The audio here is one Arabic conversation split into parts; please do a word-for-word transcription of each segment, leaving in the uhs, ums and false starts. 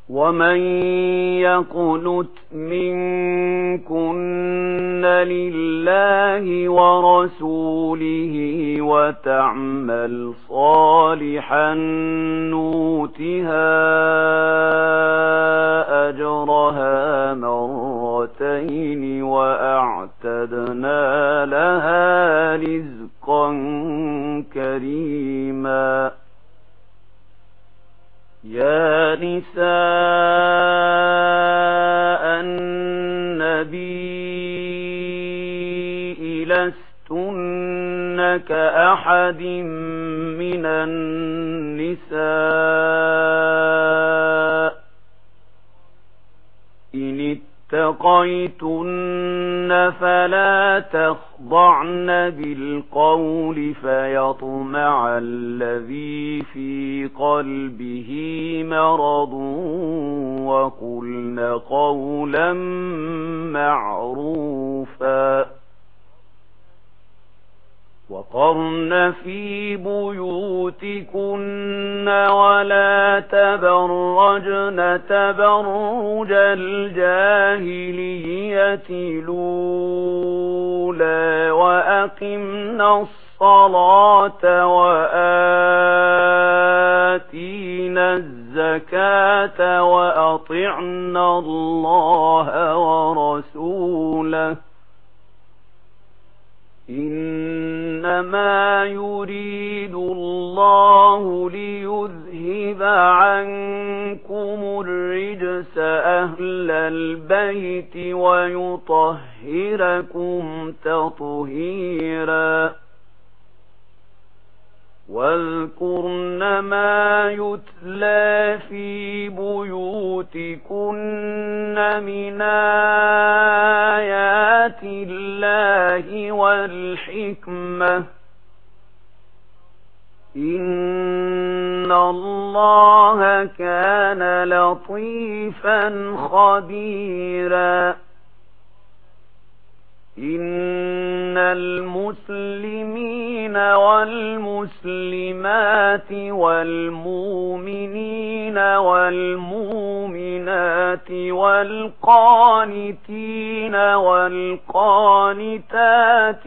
ومن يقنت منكن لله ورسوله وتعمل صالحا نؤتها أجرها مرتين وأعتدنا لها رزقا كريما. يا نساء النبي لستن كأحد من النساء إن اتقيتن فلا تخضعن بالقول فيطمع الذي في قلبه مرض وقلن قولا معروفا. وقرن في بيوتكن ولا تبرجن تبرج الجاهلية الأولى وأقمنا الصلاة وآتينا الزكاة وأطعنا الله ورسوله إنما يريد الله ليذهب عنكم الرجس أهل البيت ويطهركم تطهيرا. واذكرن ما يتلى في بيوتكن من آيات الله والحكمة إن الله كان لطيفا خبيرا. إن المسلمين والمسلمات والمؤمنين والمؤمنات والقانتين والقانتات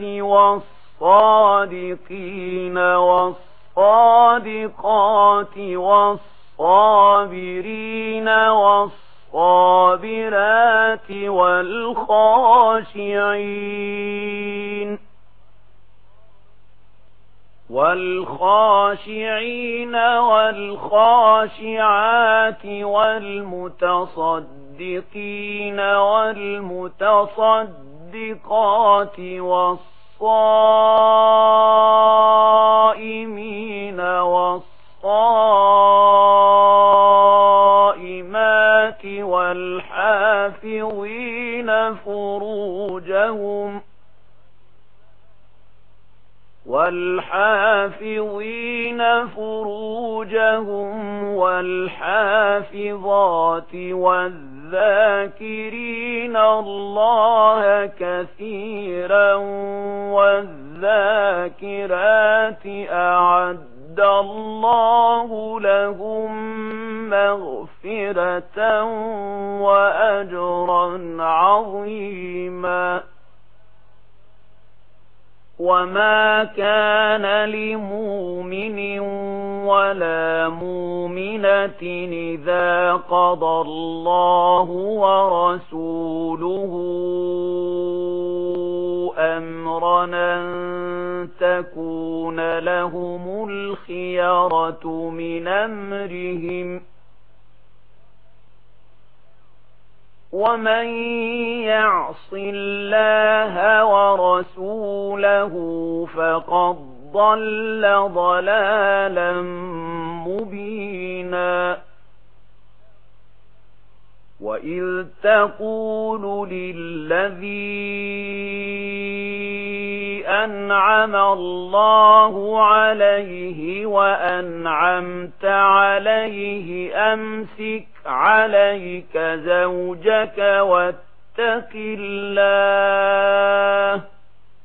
والصادقين والصادقات والصابرين والصابرين الصابرات والخاشعين والخاشعين والخاشعات والمتصدقين والمتصدقات والصائمين والصائمات والحافظين فروجهم والحافظين فروجهم والحافظات والذاكرين الله كثيرا والذاكرات أعد الله لهم مغفرة وأجرا عظيما. وما كان لمؤمن ولا مؤمنة إذا قضى الله ورسوله أمرا أن تكون لهم الخيرة من أمرهم ومن يعص الله ورسوله فقد ضل ضلالا مبينا. وإذ تقول للذي أنعم الله عليه وأنعمت عليه أمسك عليك زوجك واتق الله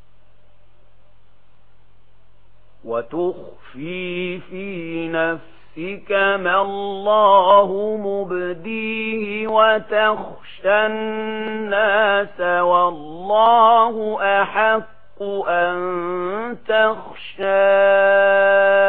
وتخفي في نفسك نفسك ما الله مبديه وتخشى الناس والله أحق أن تخشاه